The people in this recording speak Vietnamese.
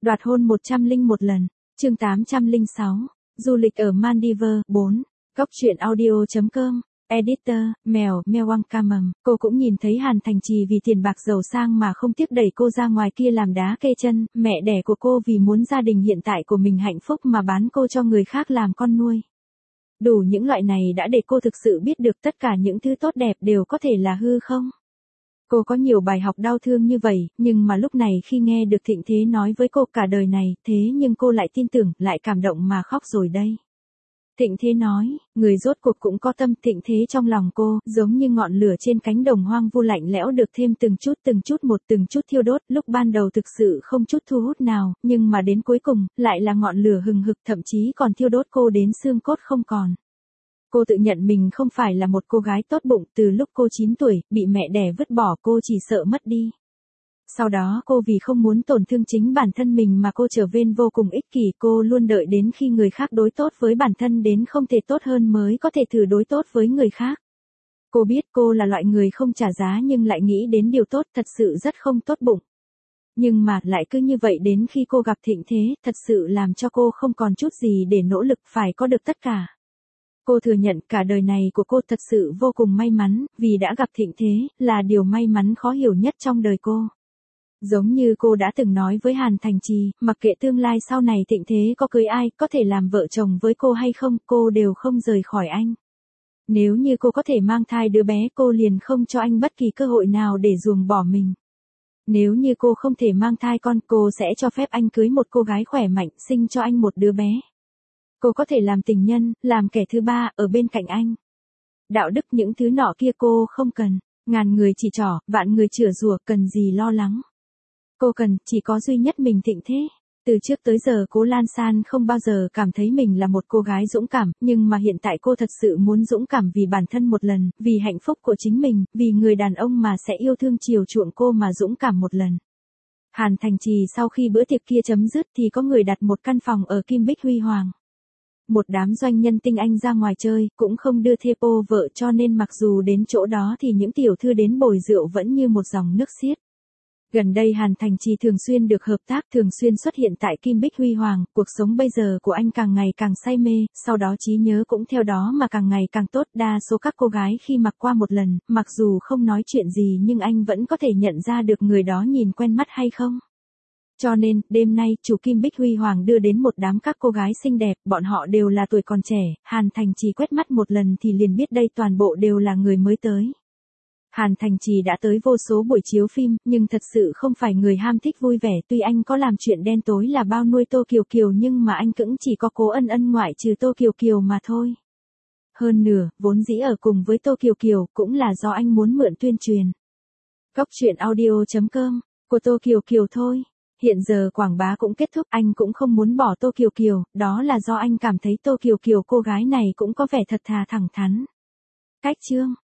Đoạt hôn 101 lần. Chương 806. Du lịch ở Maldives 4. Góc truyện audio.com. Editor, Mèo Wang Camầm. Cô cũng nhìn thấy Hàn Thành Trì vì tiền bạc giàu sang mà không tiếc đẩy cô ra ngoài kia làm đá kê chân, mẹ đẻ của cô vì muốn gia đình hiện tại của mình hạnh phúc mà bán cô cho người khác làm con nuôi. Đủ những loại này đã để cô thực sự biết được tất cả những thứ tốt đẹp đều có thể là hư không. Cô có nhiều bài học đau thương như vậy, nhưng mà lúc này khi nghe được Thịnh Thế nói với cô cả đời này, thế nhưng cô lại tin tưởng, lại cảm động mà khóc rồi đây. Thịnh Thế nói, người rốt cuộc cũng có tâm. Thịnh Thế trong lòng cô, giống như ngọn lửa trên cánh đồng hoang vu lạnh lẽo được thêm từng chút thiêu đốt, lúc ban đầu thực sự không chút thu hút nào, nhưng mà đến cuối cùng, lại là ngọn lửa hừng hực, thậm chí còn thiêu đốt cô đến xương cốt không còn. Cô tự nhận mình không phải là một cô gái tốt bụng, từ lúc cô 9 tuổi, bị mẹ đẻ vứt bỏ cô chỉ sợ mất đi. Sau đó cô vì không muốn tổn thương chính bản thân mình mà cô trở nên vô cùng ích kỷ, cô luôn đợi đến khi người khác đối tốt với bản thân đến không thể tốt hơn mới có thể thử đối tốt với người khác. Cô biết cô là loại người không trả giá nhưng lại nghĩ đến điều tốt, thật sự rất không tốt bụng. Nhưng mà lại cứ như vậy đến khi cô gặp Thịnh Thế, thật sự làm cho cô không còn chút gì để nỗ lực phải có được tất cả. Cô thừa nhận cả đời này của cô thật sự vô cùng may mắn, vì đã gặp Thịnh Thế, là điều may mắn khó hiểu nhất trong đời cô. Giống như cô đã từng nói với Hàn Thành Trì, mặc kệ tương lai sau này Thịnh Thế có cưới ai, có thể làm vợ chồng với cô hay không, cô đều không rời khỏi anh. Nếu như cô có thể mang thai đứa bé, cô liền không cho anh bất kỳ cơ hội nào để ruồng bỏ mình. Nếu như cô không thể mang thai con, cô sẽ cho phép anh cưới một cô gái khỏe mạnh, sinh cho anh một đứa bé. Cô có thể làm tình nhân, làm kẻ thứ ba, ở bên cạnh anh. Đạo đức những thứ nọ kia cô không cần. Ngàn người chỉ trỏ, vạn người chửi rủa, cần gì lo lắng. Cô cần, chỉ có duy nhất mình Thịnh Thế. Từ trước tới giờ Cố Lan San không bao giờ cảm thấy mình là một cô gái dũng cảm, nhưng mà hiện tại cô thật sự muốn dũng cảm vì bản thân một lần, vì hạnh phúc của chính mình, vì người đàn ông mà sẽ yêu thương chiều chuộng cô mà dũng cảm một lần. Hàn Thành Trì sau khi bữa tiệc kia chấm dứt thì có người đặt một căn phòng ở Kim Bích Huy Hoàng. Một đám doanh nhân tinh anh ra ngoài chơi, cũng không đưa thê pô vợ cho nên mặc dù đến chỗ đó thì những tiểu thư đến bồi rượu vẫn như một dòng nước xiết. Gần đây Hàn Thành Trì thường xuyên được hợp tác, thường xuyên xuất hiện tại Kim Bích Huy Hoàng, cuộc sống bây giờ của anh càng ngày càng say mê, sau đó trí nhớ cũng theo đó mà càng ngày càng tốt, đa số các cô gái khi mặc qua một lần, mặc dù không nói chuyện gì nhưng anh vẫn có thể nhận ra được người đó nhìn quen mắt hay không. Cho nên, đêm nay, chủ Kim Bích Huy Hoàng đưa đến một đám các cô gái xinh đẹp, bọn họ đều là tuổi còn trẻ, Hàn Thành Trì quét mắt một lần thì liền biết đây toàn bộ đều là người mới tới. Hàn Thành Trì đã tới vô số buổi chiếu phim, nhưng thật sự không phải người ham thích vui vẻ, tuy anh có làm chuyện đen tối là bao nuôi Tô Kiều Kiều nhưng mà anh cũng chỉ có Cố Ân Ân ngoại trừ Tô Kiều Kiều mà thôi. Hơn nữa, vốn dĩ ở cùng với Tô Kiều Kiều cũng là do anh muốn mượn tuyên truyền. Góc truyện audio.com, của Tô Kiều Kiều thôi. Hiện giờ quảng bá cũng kết thúc, anh cũng không muốn bỏ Tô Kiều Kiều, đó là do anh cảm thấy Tô Kiều Kiều cô gái này cũng có vẻ thật thà thẳng thắn. Cách chương